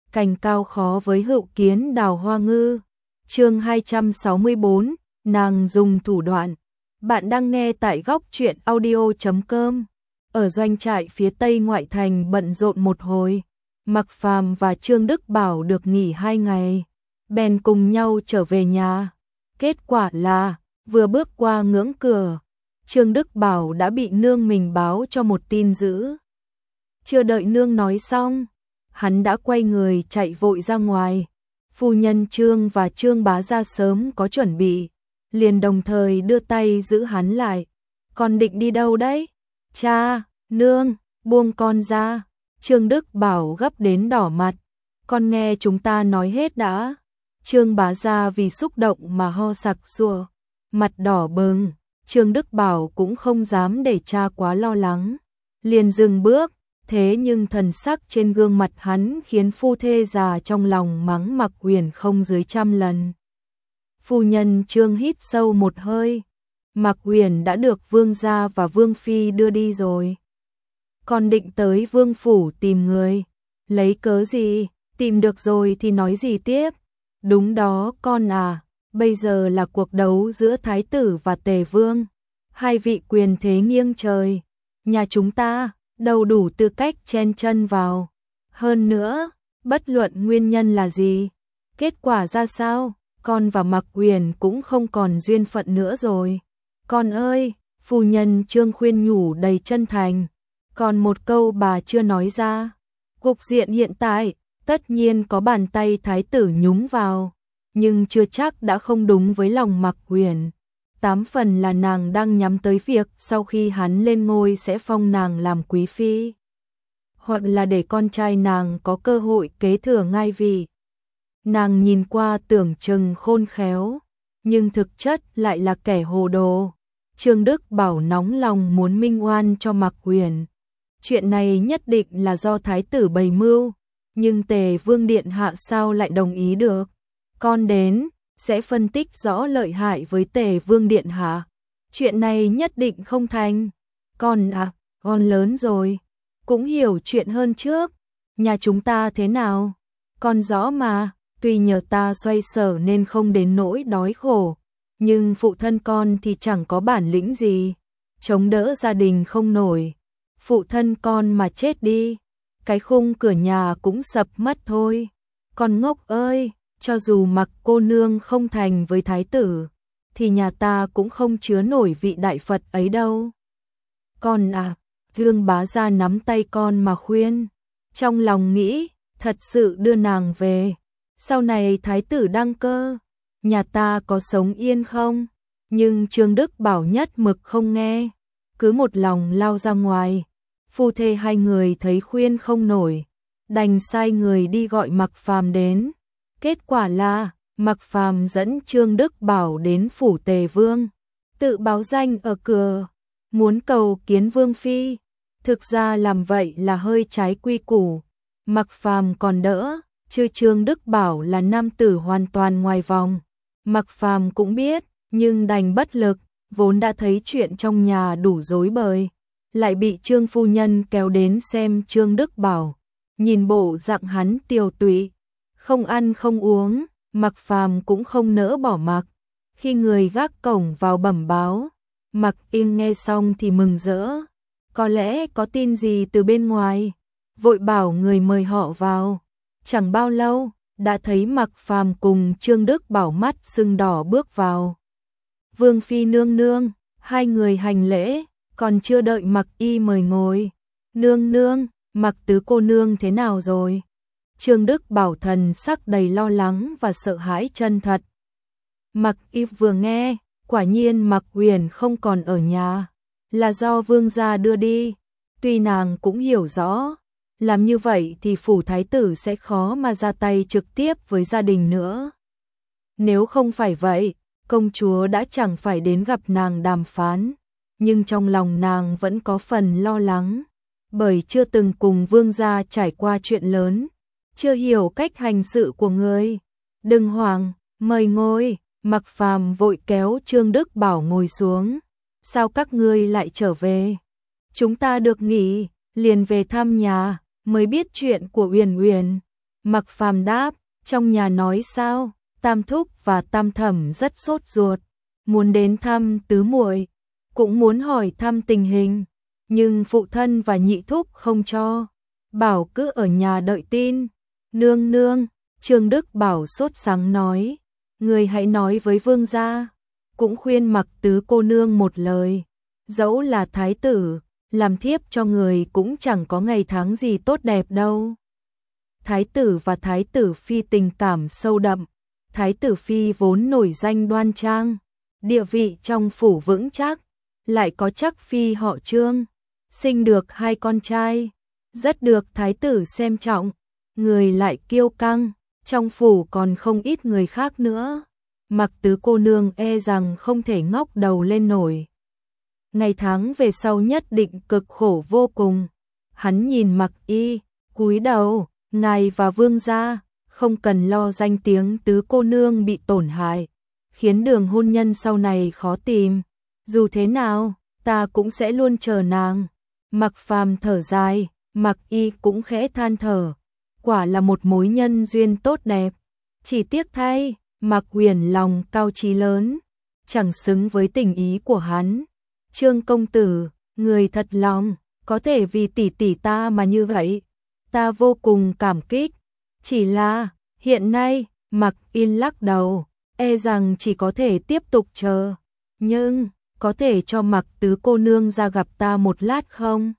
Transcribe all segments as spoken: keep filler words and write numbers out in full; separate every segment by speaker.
Speaker 1: cành cao khó với hữu kiến đào hoa ngư. Chương hai trăm sáu mươi tư, nàng dùng thủ đoạn. Bạn đang nghe tại góc truyện audio chấm com. Ở doanh trại phía tây ngoại thành bận rộn một hồi, Mạc Phàm và Trương Đức Bảo được nghỉ hai ngày, bèn cùng nhau trở về nhà. Kết quả là, vừa bước qua ngưỡng cửa, Trương Đức Bảo đã bị nương mình báo cho một tin dữ. Chưa đợi nương nói xong, hắn đã quay người chạy vội ra ngoài. Phu nhân Trương và Trương Bá Gia sớm có chuẩn bị, liền đồng thời đưa tay giữ hắn lại. Con định đi đâu đấy? Cha, nương, buông con ra. Trương Đức Bảo gấp đến đỏ mặt. Con nghe chúng ta nói hết đã. Trương Bá Gia vì xúc động mà ho sặc sụa, mặt đỏ bừng. Trương Đức Bảo cũng không dám để cha quá lo lắng, liền dừng bước. Thế nhưng thần sắc trên gương mặt hắn khiến phu thê già trong lòng mắng Mạc Huyền không dưới trăm lần. Phu nhân Trương hít sâu một hơi. Mạc Huyền đã được vương gia và vương phi đưa đi rồi. Con định tới vương phủ tìm người. Lấy cớ gì? Tìm được rồi thì nói gì tiếp? Đúng đó con à, bây giờ là cuộc đấu giữa thái tử và tề vương. Hai vị quyền thế nghiêng trời. Nhà chúng ta đâu đủ tư cách chen chân vào. Hơn nữa, bất luận nguyên nhân là gì, kết quả ra sao, con và Mạc Huyền cũng không còn duyên phận nữa rồi. Con ơi, phu nhân Trương khuyên nhủ đầy chân thành. Còn một câu bà chưa nói ra. Cục diện hiện tại, tất nhiên có bàn tay thái tử nhúng vào, nhưng chưa chắc đã không đúng với lòng Mạc Huyền. Tám phần là nàng đang nhắm tới việc sau khi hắn lên ngôi sẽ phong nàng làm quý phi, hoặc là để con trai nàng có cơ hội kế thừa ngai vị. Nàng nhìn qua tưởng chừng khôn khéo, nhưng thực chất lại là kẻ hồ đồ. Trương Đức Bảo nóng lòng muốn minh oan cho Mạc Huyền. Chuyện này nhất định là do thái tử bày mưu, nhưng Tề Vương điện hạ sao lại đồng ý được? Con đến sẽ phân tích rõ lợi hại với Tề Vương điện hạ. Chuyện này nhất định không thành. Con à, con lớn rồi, cũng hiểu chuyện hơn trước. Nhà chúng ta thế nào? Con rõ mà, tuy nhờ ta xoay sở nên không đến nỗi đói khổ, nhưng phụ thân con thì chẳng có bản lĩnh gì, chống đỡ gia đình không nổi. Phụ thân con mà chết đi, cái khung cửa nhà cũng sập mất thôi. Con ngốc ơi, cho dù Mạc cô nương không thành với thái tử, thì nhà ta cũng không chứa nổi vị đại Phật ấy đâu. Con à, Trương Bá Gia nắm tay con mà khuyên, trong lòng nghĩ, thật sự đưa nàng về, sau này thái tử đăng cơ, nhà ta có sống yên không? Nhưng Trương Đức Bảo nhất mực không nghe, cứ một lòng lao ra ngoài. Phu thê hai người thấy khuyên không nổi, đành sai người đi gọi Mạc Phàm đến. Kết quả là, Mạc Phàm dẫn Trương Đức Bảo đến phủ Tề Vương, tự báo danh ở cửa, muốn cầu kiến vương phi. Thực ra làm vậy là hơi trái quy củ. Mạc Phàm còn đỡ, chứ Trương Đức Bảo là nam tử hoàn toàn ngoài vòng. Mạc Phàm cũng biết, nhưng đành bất lực, vốn đã thấy chuyện trong nhà đủ rối bời, lại bị Trương phu nhân kéo đến xem Trương Đức Bảo. Nhìn bộ dạng hắn tiều tụy, không ăn không uống, Mạc Phàm cũng không nỡ bỏ mặc. Khi người gác cổng vào bẩm báo, Mạc Yên nghe xong thì mừng rỡ, có lẽ có tin gì từ bên ngoài, vội bảo người mời họ vào. Chẳng bao lâu, đã thấy Mạc Phàm cùng Trương Đức Bảo mắt sưng đỏ bước vào. Vương phi nương nương, hai người hành lễ, còn chưa đợi Mạc Y mời ngồi. Nương nương, Mạc tứ cô nương thế nào rồi? Trương Đức Bảo thần sắc đầy lo lắng và sợ hãi chân thật. Mạc Y vừa nghe, quả nhiên Mạc Huyền không còn ở nhà, là do vương gia đưa đi. Tuy nàng cũng hiểu rõ, làm như vậy thì phủ thái tử sẽ khó mà ra tay trực tiếp với gia đình nữa. Nếu không phải vậy, công chúa đã chẳng phải đến gặp nàng đàm phán. Nhưng trong lòng nàng vẫn có phần lo lắng, bởi chưa từng cùng vương gia trải qua chuyện lớn, chưa hiểu cách hành sự của người. Đừng hoảng, mời ngồi. Mạc Phàm vội kéo Trương Đức Bảo ngồi xuống. Sao các ngươi lại trở về? Chúng ta được nghỉ, liền về thăm nhà, mới biết chuyện của Uyển Uyển. Mặc Phàm đáp, trong nhà nói sao? Tam thúc và Tam thẩm rất sốt ruột, muốn đến thăm tứ muội, cũng muốn hỏi thăm tình hình, nhưng phụ thân và nhị thúc không cho, bảo cứ ở nhà đợi tin. Nương nương, Trương Đức Bảo sốt sắng nói, người hãy nói với vương gia, cũng khuyên Mặc tứ cô nương một lời, dẫu là thái tử, làm thiếp cho người cũng chẳng có ngày tháng gì tốt đẹp đâu. Thái tử và thái tử phi tình cảm sâu đậm, thái tử phi vốn nổi danh đoan trang, địa vị trong phủ vững chắc, lại có chắc phi họ Trương, sinh được hai con trai, rất được thái tử xem trọng, người lại kiêu căng, trong phủ còn không ít người khác nữa. Mặc tứ cô nương e rằng không thể ngóc đầu lên nổi. Ngày tháng về sau nhất định cực khổ vô cùng. Hắn nhìn Mặc Y, cúi đầu, ngài và vương gia, không cần lo danh tiếng tứ cô nương bị tổn hại, khiến đường hôn nhân sau này khó tìm. Dù thế nào, ta cũng sẽ luôn chờ nàng. Mặc Phàm thở dài, Mặc Y cũng khẽ than thở. Quả là một mối nhân duyên tốt đẹp. Chỉ tiếc thay, Mặc Huyền lòng cao chí lớn, chẳng xứng với tình ý của hắn. Trương công tử, người thật lòng, có thể vì tỷ tỷ ta mà như vậy. Ta vô cùng cảm kích. Chỉ là, hiện nay, Mặc Yên lắc đầu, e rằng chỉ có thể tiếp tục chờ. Nhưng, có thể cho Mặc tứ cô nương ra gặp ta một lát không?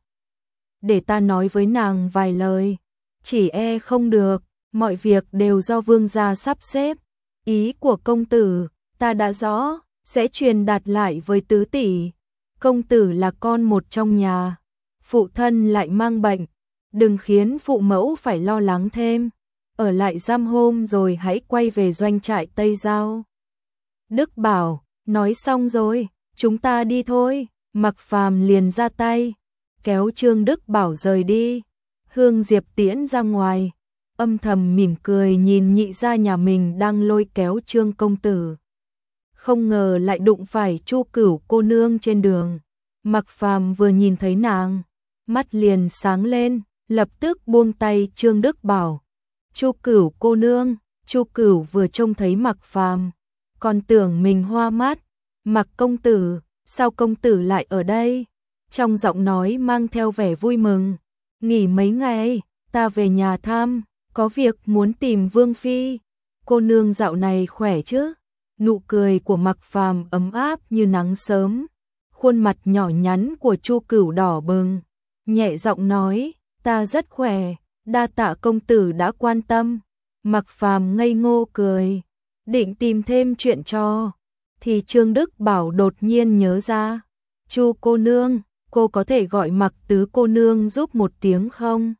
Speaker 1: Để ta nói với nàng vài lời. Chỉ e không được, mọi việc đều do vương gia sắp xếp. Ý của công tử, ta đã rõ, sẽ truyền đạt lại với tứ tỷ. Công tử là con một trong nhà, phụ thân lại mang bệnh, đừng khiến phụ mẫu phải lo lắng thêm. Ở lại giam hôm rồi hãy quay về doanh trại Tây Giao. Đức bảo, nói xong rồi, chúng ta đi thôi. Mặc Phàm liền ra tay, kéo Trương Đức Bảo rời đi. Hương Diệp tiễn ra ngoài, âm thầm mỉm cười nhìn nhị gia nhà mình đang lôi kéo Trương công tử. Không ngờ lại đụng phải Chu Cửu cô nương trên đường. Mặc Phàm vừa nhìn thấy nàng, mắt liền sáng lên, lập tức buông tay Trương Đức Bảo. Chu Cửu cô nương, Chu Cửu vừa trông thấy Mặc Phàm, còn tưởng mình hoa mắt. Mặc công tử, sao công tử lại ở đây? Trong giọng nói mang theo vẻ vui mừng. Nghỉ mấy ngày, ta về nhà thăm, có việc muốn tìm Vương Phi. Cô nương dạo này khỏe chứ? Nụ cười của Mặc Phàm ấm áp như nắng sớm. Khuôn mặt nhỏ nhắn của Chu Cửu đỏ bừng, nhẹ giọng nói, ta rất khỏe, đa tạ công tử đã quan tâm. Mặc Phàm ngây ngô cười, định tìm thêm chuyện cho, thì Trương Đức Bảo đột nhiên nhớ ra, Chu cô nương, cô có thể gọi Mặc tứ cô nương giúp một tiếng không?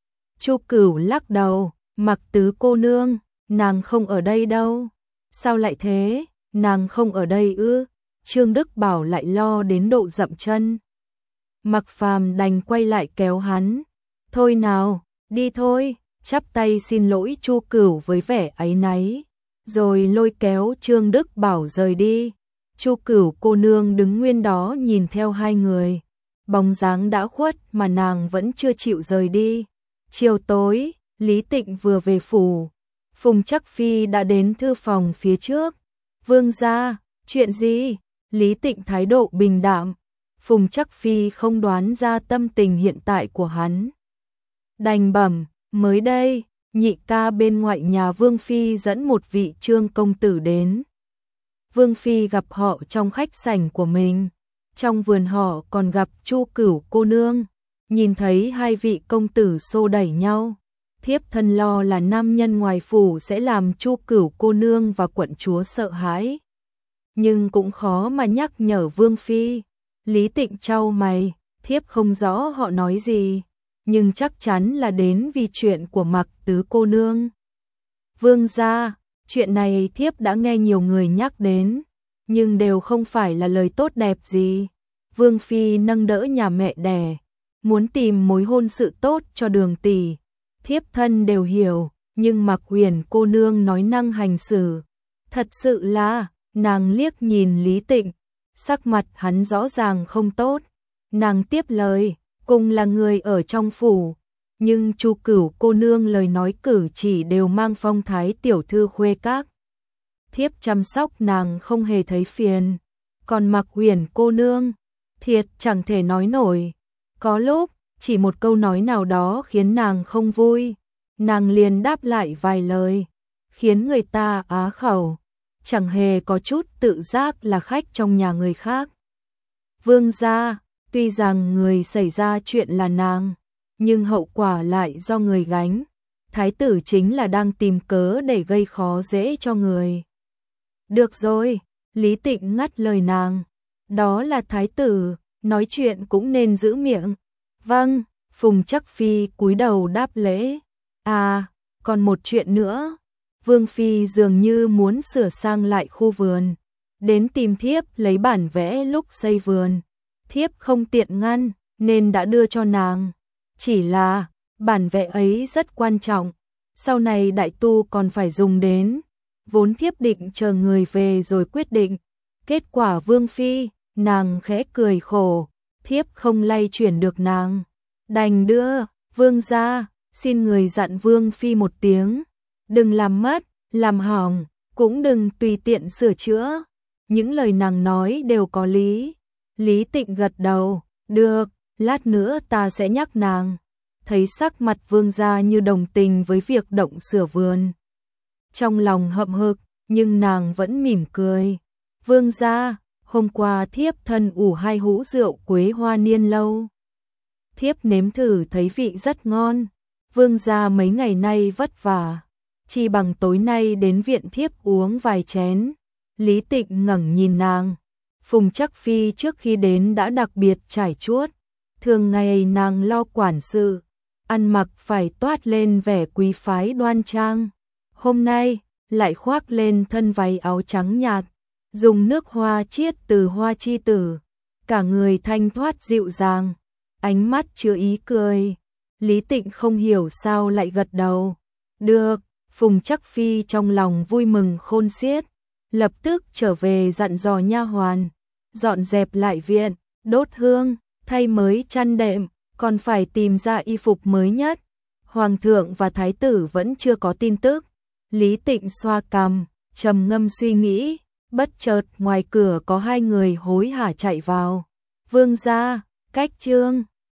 Speaker 1: Chu Cửu lắc đầu, Mặc tứ cô nương, nàng không ở đây đâu. Sao lại thế, nàng không ở đây ư? Trương Đức Bảo lại lo đến độ dậm chân. Mặc Phàm đành quay lại kéo hắn. Thôi nào, đi thôi, chắp tay xin lỗi Chu Cửu với vẻ áy náy, rồi lôi kéo Trương Đức Bảo rời đi. Chu Cửu cô nương đứng nguyên đó nhìn theo hai người. Bóng dáng đã khuất mà nàng vẫn chưa chịu rời đi. Chiều tối, Lý Tịnh vừa về phủ. Phùng Trắc Phi đã đến thư phòng phía trước. Vương gia, chuyện gì? Lý Tịnh thái độ bình đạm. Phùng Trắc Phi không đoán ra tâm tình hiện tại của hắn. Đành bẩm, mới đây, nhị ca bên ngoại nhà Vương Phi dẫn một vị Trương công tử đến. Vương Phi gặp họ trong khách sảnh của mình. Trong vườn họ còn gặp Chu Cửu cô nương. Nhìn thấy hai vị công tử xô đẩy nhau, thiếp thân lo là nam nhân ngoài phủ sẽ làm Chu Cửu cô nương và quận chúa sợ hãi. Nhưng cũng khó mà nhắc nhở Vương Phi. Lý Tịnh chau mày, thiếp không rõ họ nói gì, nhưng chắc chắn là đến vì chuyện của Mặc tứ cô nương. Vương gia, chuyện này thiếp đã nghe nhiều người nhắc đến, nhưng đều không phải là lời tốt đẹp gì. Vương Phi nâng đỡ nhà mẹ đẻ, muốn tìm mối hôn sự tốt cho Đường tỷ. Thiếp thân đều hiểu, nhưng Mặc Huyền cô nương nói năng hành xử, thật sự là, nàng liếc nhìn Lý Tịnh, sắc mặt hắn rõ ràng không tốt. Nàng tiếp lời, cùng là người ở trong phủ, nhưng Chu Cửu cô nương lời nói cử chỉ đều mang phong thái tiểu thư khuê các. Thiếp chăm sóc nàng không hề thấy phiền, còn Mặc Huyền cô nương, thiệt chẳng thể nói nổi. Có lúc, chỉ một câu nói nào đó khiến nàng không vui, nàng liền đáp lại vài lời, khiến người ta á khẩu, chẳng hề có chút tự giác là khách trong nhà người khác. Vương gia, tuy rằng người xảy ra chuyện là nàng, nhưng hậu quả lại do người gánh. Thái tử chính là đang tìm cớ để gây khó dễ cho người. Được rồi, Lý Tịnh ngắt lời nàng. Đó là thái tử, nói chuyện cũng nên giữ miệng. Vâng, Phùng Trắc Phi cúi đầu đáp lễ. À, còn một chuyện nữa. Vương Phi dường như muốn sửa sang lại khu vườn. Đến tìm thiếp lấy bản vẽ lúc xây vườn. Thiếp không tiện ngăn, nên đã đưa cho nàng. Chỉ là, bản vẽ ấy rất quan trọng. Sau này đại tu còn phải dùng đến. Vốn thiếp định chờ người về rồi quyết định. Kết quả Vương Phi, nàng khẽ cười khổ. Thiếp không lay chuyển được nàng. Đành đưa, Vương gia, xin người dặn Vương Phi một tiếng. Đừng làm mất, làm hỏng, cũng đừng tùy tiện sửa chữa. Những lời nàng nói đều có lý. Lý Tịnh gật đầu, được, lát nữa ta sẽ nhắc nàng. Thấy sắc mặt Vương gia như đồng tình với việc động sửa vườn. Trong lòng hậm hực, nhưng nàng vẫn mỉm cười. Vương gia, hôm qua thiếp thân ủ hai hũ rượu quế hoa niên lâu. Thiếp nếm thử thấy vị rất ngon. Vương gia mấy ngày nay vất vả, chi bằng tối nay đến viện thiếp uống vài chén. Lý Tịnh ngẩng nhìn nàng. Phùng Trắc Phi trước khi đến đã đặc biệt trải chuốt. Thường ngày nàng lo quản sự, ăn mặc phải toát lên vẻ quý phái đoan trang. Hôm nay, lại khoác lên thân váy áo trắng nhạt, dùng nước hoa chiết từ hoa chi tử. Cả người thanh thoát dịu dàng, ánh mắt chứa ý cười. Lý Tịnh không hiểu sao lại gật đầu. Được, Phùng Trắc Phi trong lòng vui mừng khôn xiết. Lập tức trở về dặn dò nha hoàn, dọn dẹp lại viện, đốt hương, thay mới chăn đệm, còn phải tìm ra y phục mới nhất. Hoàng thượng và thái tử vẫn chưa có tin tức. Lý Tịnh xoa cằm, trầm ngâm suy nghĩ, bất chợt ngoài cửa có hai người hối hả chạy vào. Vương gia, Cách Trương